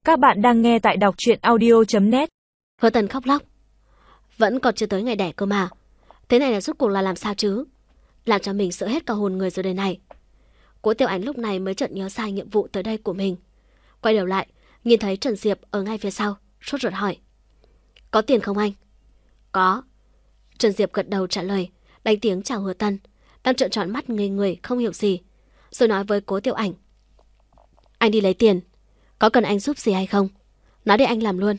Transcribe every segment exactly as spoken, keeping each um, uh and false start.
Các bạn đang nghe tại đọc truyện audio chấm net. Hứa Tần khóc lóc. Vẫn còn chưa tới ngày đẻ cơ mà. Thế này là rốt cuộc là làm sao chứ? Làm cho mình sợ hết cả hồn người rồi đây này. Cố Tiểu Ảnh lúc này mới chợt nhớ sai nhiệm vụ tới đây của mình. Quay đầu lại, nhìn thấy Trần Diệp ở ngay phía sau, sốt ruột hỏi. Có tiền không anh? Có. Trần Diệp gật đầu trả lời, đánh tiếng chào Hứa Tần, đang trợn tròn mắt ngây người không hiểu gì, rồi nói với Cố Tiểu Ảnh. Anh đi lấy tiền. Có cần anh giúp gì hay không? Nói để anh làm luôn.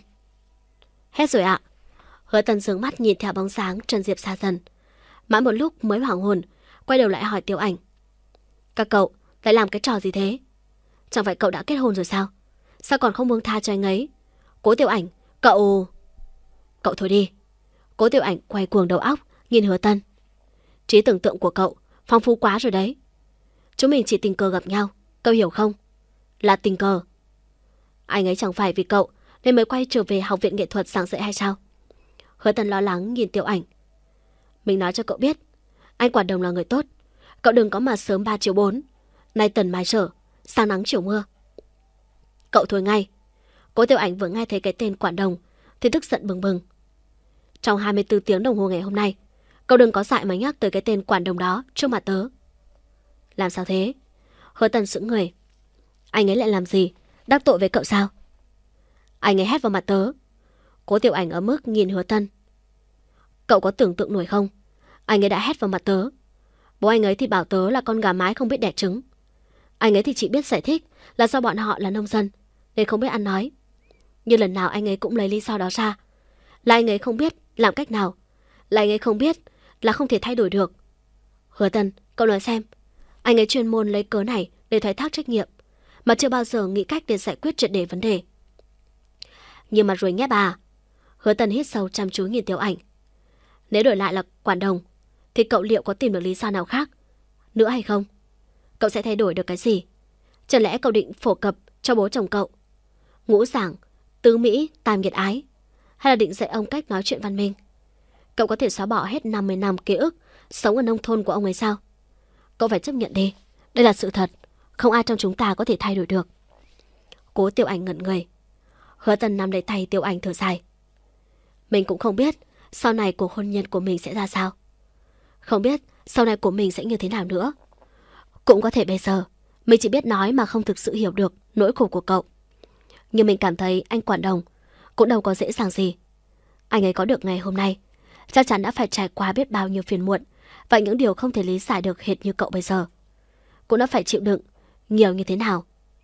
Hết rồi ạ. Hứa Tần sướng mắt nhìn theo bóng sáng Trần Diệp xa dần. Mãi một lúc mới hoảng hồn, quay đầu lại hỏi Tiểu Ảnh. Các cậu lại làm cái trò gì thế? Chẳng phải cậu đã kết hôn rồi sao? Sao còn không buông tha cho anh ấy? Cố Tiểu Ảnh, cậu... Cậu thôi đi. Cố Tiểu Ảnh quay cuồng đầu óc, nhìn Hứa Tần. Trí tưởng tượng của cậu phong phú quá rồi đấy. Chúng mình chỉ tình cờ gặp nhau, cậu hiểu không? Là tình cờ. Anh ấy chẳng phải vì cậu nên mới quay trở về học viện nghệ thuật giảng dạy hay sao? Hứa Tần lo lắng nhìn Tiểu Ảnh. Mình nói cho cậu biết, anh Quản Đồng là người tốt. Cậu đừng có mà sớm ba chiều bốn, nay tần mai trở, sáng nắng chiều mưa. Cậu thôi ngay. Cố Tiểu Ảnh vừa nghe thấy cái tên Quản Đồng thì tức giận bừng bừng. Trong hai mươi tư tiếng đồng hồ ngày hôm nay, cậu đừng có dại mà nhắc tới cái tên Quản Đồng đó trước mặt tớ. Làm sao thế? Hứa Tần sững người. Anh ấy lại làm gì? Đắc tội với cậu sao? Anh ấy hét vào mặt tớ. Cố Tiểu Ảnh ở mức nhìn Hứa Tần. Cậu có tưởng tượng nổi không? Anh ấy đã hét vào mặt tớ. Bố anh ấy thì bảo tớ là con gà mái không biết đẻ trứng. Anh ấy thì chỉ biết giải thích là do bọn họ là nông dân nên không biết ăn nói. Nhưng lần nào anh ấy cũng lấy lý do đó ra. Là anh ấy không biết làm cách nào. Là anh ấy không biết là không thể thay đổi được. Hứa Tần, cậu nói xem. Anh ấy chuyên môn lấy cớ này để thoái thác trách nhiệm, mà chưa bao giờ nghĩ cách để giải quyết triệt để vấn đề. Nhưng mà rồi nhé bà. Hứa Tần hít sâu chăm chú nhìn Tiểu Ảnh. Nếu đổi lại là Quản Đồng thì cậu liệu có tìm được lý do nào khác nữa hay không? Cậu sẽ thay đổi được cái gì? Chẳng lẽ cậu định phổ cập cho bố chồng cậu ngũ giảng, tứ mỹ, tam nghiệt ái, hay là định dạy ông cách nói chuyện văn minh? Cậu có thể xóa bỏ hết năm mươi năm ký ức sống ở nông thôn của ông ấy sao? Cậu phải chấp nhận đi. Đây là sự thật. Không ai trong chúng ta có thể thay đổi được. Cố Tiểu Ảnh ngẩn người. Hứa Tần nắm lấy tay Tiểu Ảnh thở dài. Mình cũng không biết sau này cuộc hôn nhân của mình sẽ ra sao. Không biết sau này của mình sẽ như thế nào nữa. Cũng có thể bây giờ mình chỉ biết nói mà không thực sự hiểu được nỗi khổ của cậu. Nhưng mình cảm thấy anh Quản Đồng cũng đâu có dễ dàng gì. Anh ấy có được ngày hôm nay chắc chắn đã phải trải qua biết bao nhiêu phiền muộn và những điều không thể lý giải được hệt như cậu bây giờ. Cũng đã phải chịu đựng nhiều như thế nào.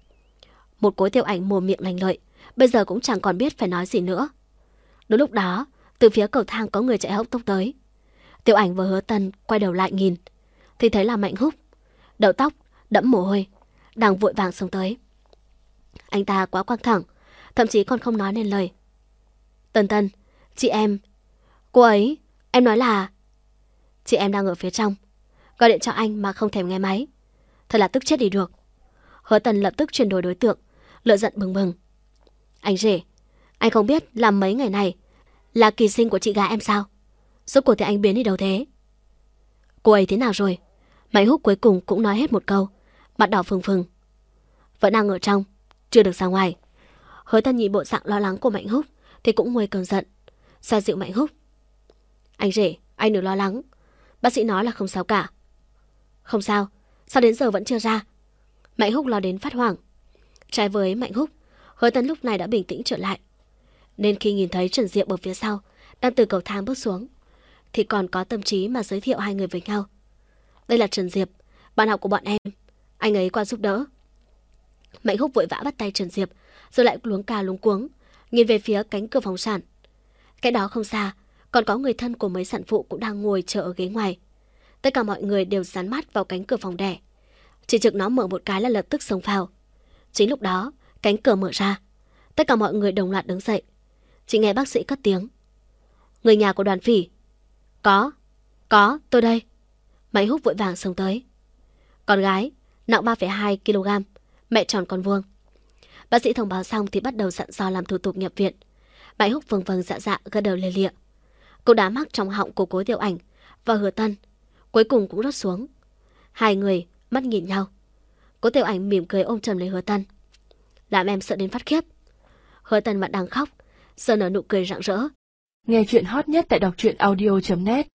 Một Cố Tiểu Ảnh mồm miệng lành lợi, bây giờ cũng chẳng còn biết phải nói gì nữa. Đúng lúc đó, từ phía cầu thang có người chạy hốc tốc tới. Tiểu Ảnh và Hứa Tần quay đầu lại nhìn thì thấy là Mạnh Húc, đầu tóc đẫm mồ hôi, đang vội vàng xông tới. Anh ta quá căng thẳng, thậm chí còn không nói nên lời. Tần Tần, chị em. Cô ấy, em nói là... Chị em đang ở phía trong, gọi điện cho anh mà không thèm nghe máy. Thật là tức chết đi được. Hứa Tần lập tức chuyển đổi đối tượng, lửa giận bừng bừng. Anh rể, anh không biết là mấy ngày này là kỳ sinh của chị gái em sao? Rốt cuộc thì anh biến đi đâu thế? Cô ấy thế nào rồi? Mạnh Húc cuối cùng cũng nói hết một câu, mặt đỏ phừng phừng. Vẫn đang ở trong, chưa được ra ngoài. Hứa Tần nhìn bộ dạng lo lắng của Mạnh Húc thì cũng nguôi cơn giận, xoa dịu Mạnh Húc. Anh rể, anh đừng lo lắng. Bác sĩ nói là không sao cả. Không sao, sao đến giờ vẫn chưa ra? Mạnh Húc lo đến phát hoảng. Trái với Mạnh Húc, Hứa Tần lúc này đã bình tĩnh trở lại. Nên khi nhìn thấy Trần Diệp ở phía sau đang từ cầu thang bước xuống thì còn có tâm trí mà giới thiệu hai người với nhau. Đây là Trần Diệp, bạn học của bọn em. Anh ấy qua giúp đỡ. Mạnh Húc vội vã bắt tay Trần Diệp, rồi lại luống cà luống cuống nhìn về phía cánh cửa phòng sản. Cái đó không xa, còn có người thân của mấy sản phụ cũng đang ngồi chờ ở ghế ngoài. Tất cả mọi người đều dán mắt vào cánh cửa phòng đẻ. Chỉ trực nó mở một cái là lập tức xông vào. Chính lúc đó, cánh cửa mở ra. Tất cả mọi người đồng loạt đứng dậy. Chỉ nghe bác sĩ cất tiếng. Người nhà của Đoàn Phỉ. Có, có, tôi đây. Mạnh Húc vội vàng xông tới. Con gái, nặng ba phẩy hai ki lô gam, mẹ tròn con vuông. Bác sĩ thông báo xong thì bắt đầu dặn dò làm thủ tục nhập viện. Mạnh Húc vâng vâng dạ dạ gật đầu lìa lịa. Cô đá mắc trong họng của Cố Tiểu Ảnh và Hứa Tần cuối cùng cũng rớt xuống. Hai người mắt nhìn nhau. Cố Tiểu Ảnh mỉm cười ôm chầm lấy Hứa Tần. Làm em sợ đến phát khiếp. Hứa Tần mặt đang khóc, giờ nở nụ cười rạng rỡ. Nghe chuyện hot nhất tại đọc truyện audio chấm net.